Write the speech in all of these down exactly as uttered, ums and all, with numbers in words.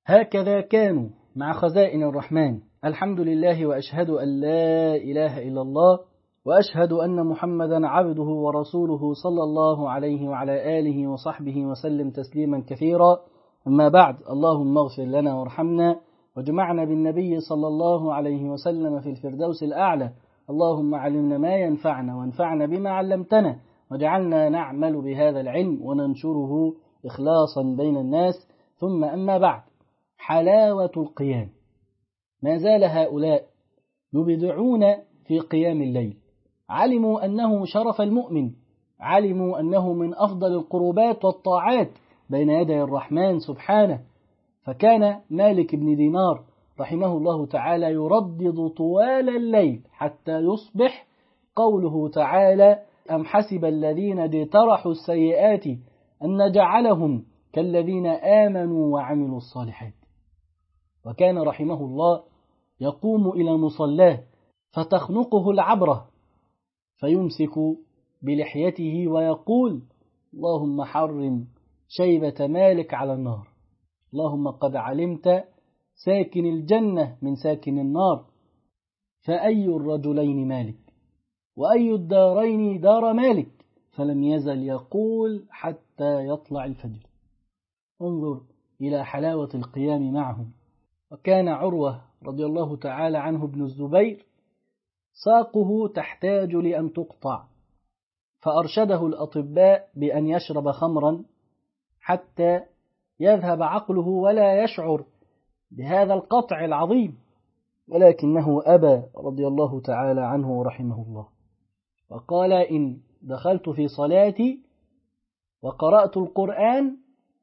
هكذا كانوا مع خزائن الرحمن. الحمد لله، وأشهد أن لا إله إلا الله، وأشهد أن محمدا عبده ورسوله صلى الله عليه وعلى آله وصحبه وسلم تسليما كثيرا. أما بعد، اللهم اغفر لنا وارحمنا وجمعنا بالنبي صلى الله عليه وسلم في الفردوس الأعلى. اللهم علمنا ما ينفعنا وانفعنا بما علمتنا، وجعلنا نعمل بهذا العلم وننشره إخلاصا بين الناس. ثم أما بعد، حلاوة القيام. ما زال هؤلاء يبدعون في قيام الليل. علموا أنه شرف المؤمن، علموا أنه من أفضل القربات والطاعات بين يدي الرحمن سبحانه. فكان مالك بن دينار رحمه الله تعالى يردد طوال الليل حتى يصبح قوله تعالى: أم حسب الذين اجترحوا السيئات أن نجعلهم كالذين آمنوا وعملوا الصالحات. وكان رحمه الله يقوم إلى مصلاه فتخنقه العبرة فيمسك بلحيته ويقول: اللهم حرم شيبة مالك على النار، اللهم قد علمت ساكن الجنة من ساكن النار، فأي الرجلين مالك وأي الدارين دار مالك. فلم يزل يقول حتى يطلع الفجر. انظر إلى حلاوة القيام معهم. وكان عروة رضي الله تعالى عنه ابن الزبير ساقه تحتاج لأن تقطع، فأرشده الأطباء بأن يشرب خمرا حتى يذهب عقله ولا يشعر بهذا القطع العظيم، ولكنه أبى رضي الله تعالى عنه ورحمه الله، وقال: إن دخلت في صلاتي وقرأت القرآن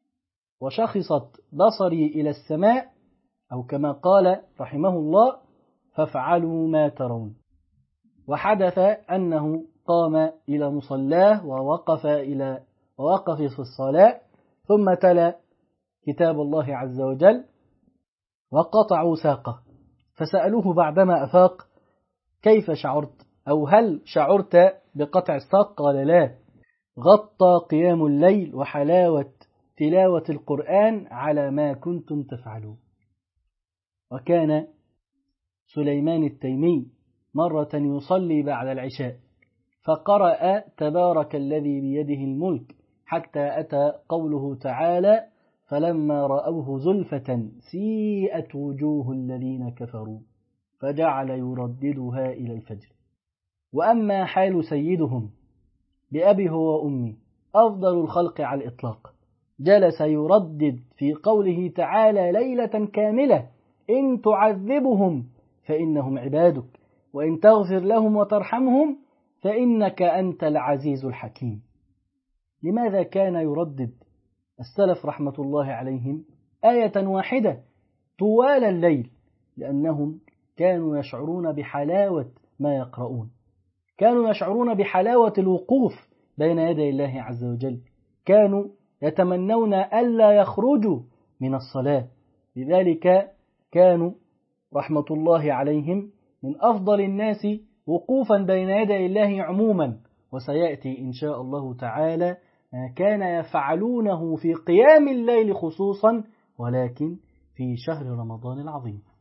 وشخصت بصري إلى السماء، أو كما قال رحمه الله: فافعلوا ما ترون. وحدث أنه قام إلى مصلاه ووقف إلى ووقف في الصلاة، ثم تلا كتاب الله عز وجل وقطعوا ساقه. فسألوه بعدما أفاق: كيف شعرت؟ أو هل شعرت بقطع الساق؟ قال: لا، غطى قيام الليل وحلاوة تلاوة القرآن على ما كنتم تفعلون. وكان سليمان التيمي مرة يصلي بعد العشاء فقرأ: تبارك الذي بيده الملك، حتى أتى قوله تعالى: فلما رأوه زلفة سيئت وجوه الذين كفروا، فجعل يرددها إلى الفجر. وأما حال سيدهم بأبي هو وأمي أفضل الخلق على الإطلاق، جلس يردد في قوله تعالى ليلة كاملة: إن تعذبهم فإنهم عبادك، وإن تغفر لهم وترحمهم فإنك أنت العزيز الحكيم. لماذا كان يردد السلف رحمة الله عليهم آية واحدة طوال الليل؟ لأنهم كانوا يشعرون بحلاوة ما يقرؤون، كانوا يشعرون بحلاوة الوقوف بين يدي الله عز وجل، كانوا يتمنون ألا يخرجوا من الصلاة. لذلك كانوا رحمة الله عليهم من أفضل الناس وقوفا بين يدي الله عموما. وسيأتي إن شاء الله تعالى ما كان يفعلونه في قيام الليل خصوصا، ولكن في شهر رمضان العظيم.